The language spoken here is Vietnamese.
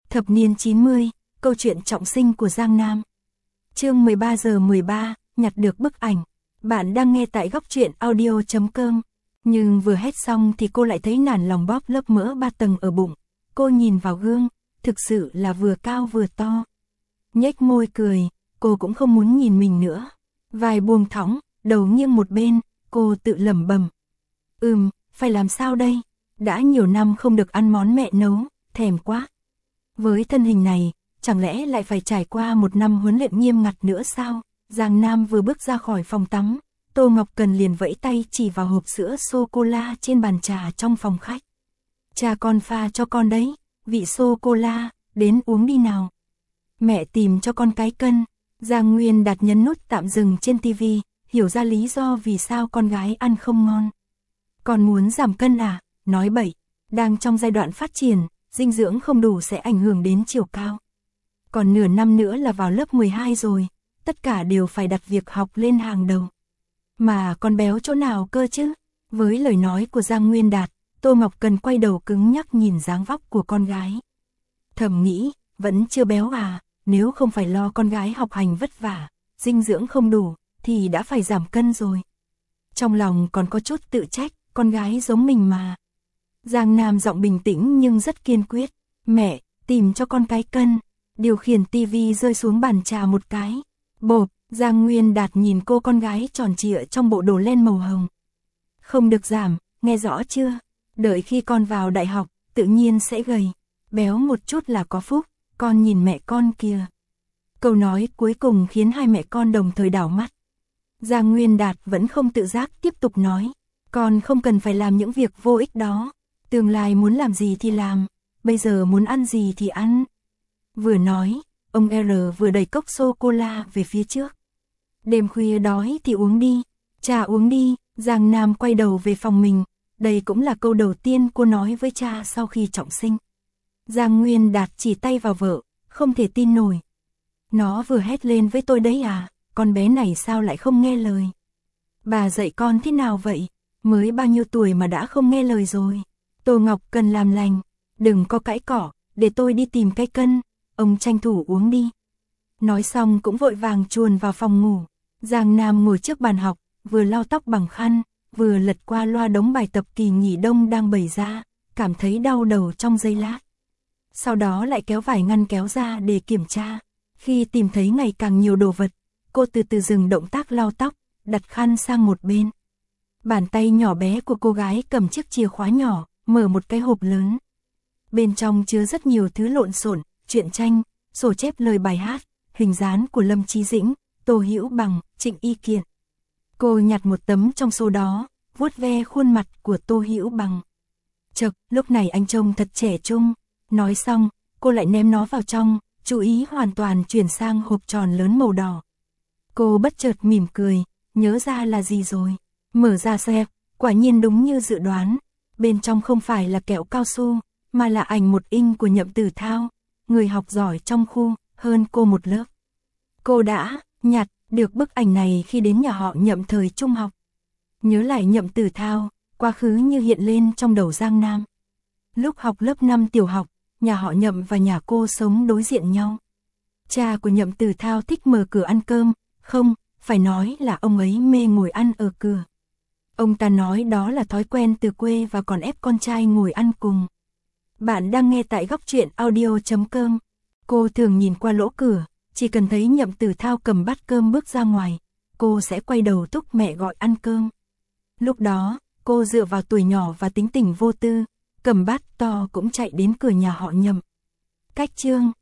Thập niên 90, câu chuyện trọng sinh của Giang Nam. Chương 13 giờ 13, nhặt được bức ảnh. Bạn đang nghe tại góc truyện audio.com. Nhưng vừa hét xong thì cô lại thấy nản lòng bóp lớp mỡ 3 tầng ở bụng. Cô nhìn vào gương, thực sự là vừa cao vừa to. Nhếch môi cười, cô cũng không muốn nhìn mình nữa. Vai buông thõng, đầu nghiêng một bên, cô tự lẩm bẩm. Phải làm sao đây? Đã nhiều năm không được ăn món mẹ nấu, thèm quá. Với thân hình này, chẳng lẽ lại phải trải qua một năm huấn luyện nghiêm ngặt nữa sao? Giang Nam vừa bước ra khỏi phòng tắm, Tô Ngọc Cần liền vẫy tay chỉ vào hộp sữa sô-cô-la trên bàn trà trong phòng khách. Cha con pha cho con đấy, vị sô-cô-la, đến uống đi nào. Mẹ tìm cho con cái cân. Giang Nguyên Đạt nhấn nút tạm dừng trên tivi, hiểu ra lý do vì sao con gái ăn không ngon. Con muốn giảm cân à? Nói bậy, đang trong giai đoạn phát triển, dinh dưỡng không đủ sẽ ảnh hưởng đến chiều cao. Còn nửa năm nữa là vào lớp 12 rồi, tất cả đều phải đặt việc học lên hàng đầu. Mà con béo chỗ nào cơ chứ? Với lời nói của Giang Nguyên Đạt, Tô Ngọc Cần quay đầu cứng nhắc nhìn dáng vóc của con gái. Thầm nghĩ, vẫn chưa béo à, nếu không phải lo con gái học hành vất vả, dinh dưỡng không đủ, thì đã phải giảm cân rồi. Trong lòng còn có chút tự trách, con gái giống mình mà. Giang Nam giọng bình tĩnh nhưng rất kiên quyết. Mẹ, tìm cho con cái cân. Điều khiển tivi rơi xuống bàn trà một cái. Bộp, Giang Nguyên Đạt nhìn cô con gái tròn trịa trong bộ đồ len màu hồng. Không được giảm, nghe rõ chưa? Đợi khi con vào đại học, tự nhiên sẽ gầy. Béo một chút là có phúc, con nhìn mẹ con kìa. Câu nói cuối cùng khiến hai mẹ con đồng thời đảo mắt. Giang Nguyên Đạt vẫn không tự giác tiếp tục nói. Con không cần phải làm những việc vô ích đó. Tương lai muốn làm gì thì làm, bây giờ muốn ăn gì thì ăn. Vừa nói, ông R vừa đẩy cốc sô-cô-la về phía trước. Đêm khuya đói thì uống đi, cha uống đi. Giang Nam quay đầu về phòng mình, đây cũng là câu đầu tiên cô nói với cha sau khi trọng sinh. Giang Nguyên Đạt chỉ tay vào vợ, không thể tin nổi. Nó vừa hét lên với tôi đấy à, con bé này sao lại không nghe lời. Bà dạy con thế nào vậy, mới bao nhiêu tuổi mà đã không nghe lời rồi. Tô Ngọc Cần làm lành, đừng có cãi cỏ, để tôi đi tìm cái cân, ông tranh thủ uống đi. Nói xong cũng vội vàng chuồn vào phòng ngủ. Giang Nam ngồi trước bàn học, vừa lau tóc bằng khăn, vừa lật qua loa đống bài tập kỳ nghỉ đông đang bày ra, cảm thấy đau đầu trong giây lát. Sau đó lại kéo vải ngăn kéo ra để kiểm tra. Khi tìm thấy ngày càng nhiều đồ vật, cô từ từ dừng động tác lau tóc, đặt khăn sang một bên. Bàn tay nhỏ bé của cô gái cầm chiếc chìa khóa nhỏ, mở một cái hộp lớn. Bên trong chứa rất nhiều thứ lộn xộn, truyện tranh, sổ chép lời bài hát, hình dán của Lâm Chí Dĩnh, Tô Hữu Bằng, Trịnh Y Kiện. Cô nhặt một tấm trong số đó, vuốt ve khuôn mặt của Tô Hữu Bằng. Chậc, lúc này anh trông thật trẻ trung. Nói xong, cô lại ném nó vào trong, chú ý hoàn toàn chuyển sang hộp tròn lớn màu đỏ. Cô bất chợt mỉm cười, nhớ ra là gì rồi. Mở ra xem, quả nhiên đúng như dự đoán. Bên trong không phải là kẹo cao su, mà là ảnh một in của Nhậm Tử Thao, người học giỏi trong khu, hơn cô một lớp. Cô đã nhặt được bức ảnh này khi đến nhà họ Nhậm thời trung học. Nhớ lại Nhậm Tử Thao, quá khứ như hiện lên trong đầu Giang Nam. Lúc học lớp 5 tiểu học, nhà họ Nhậm và nhà cô sống đối diện nhau. Cha của Nhậm Tử Thao thích mở cửa ăn cơm, không, phải nói là ông ấy mê ngồi ăn ở cửa. Ông ta nói đó là thói quen từ quê và còn ép con trai ngồi ăn cùng. Bạn đang nghe tại góc truyện audio.com. Cô thường nhìn qua lỗ cửa, chỉ cần thấy Nhậm Tử Thao cầm bát cơm bước ra ngoài, cô sẽ quay đầu thúc mẹ gọi ăn cơm. Lúc đó, cô dựa vào tuổi nhỏ và tính tình vô tư, cầm bát to cũng chạy đến cửa nhà họ Nhậm. Cách chương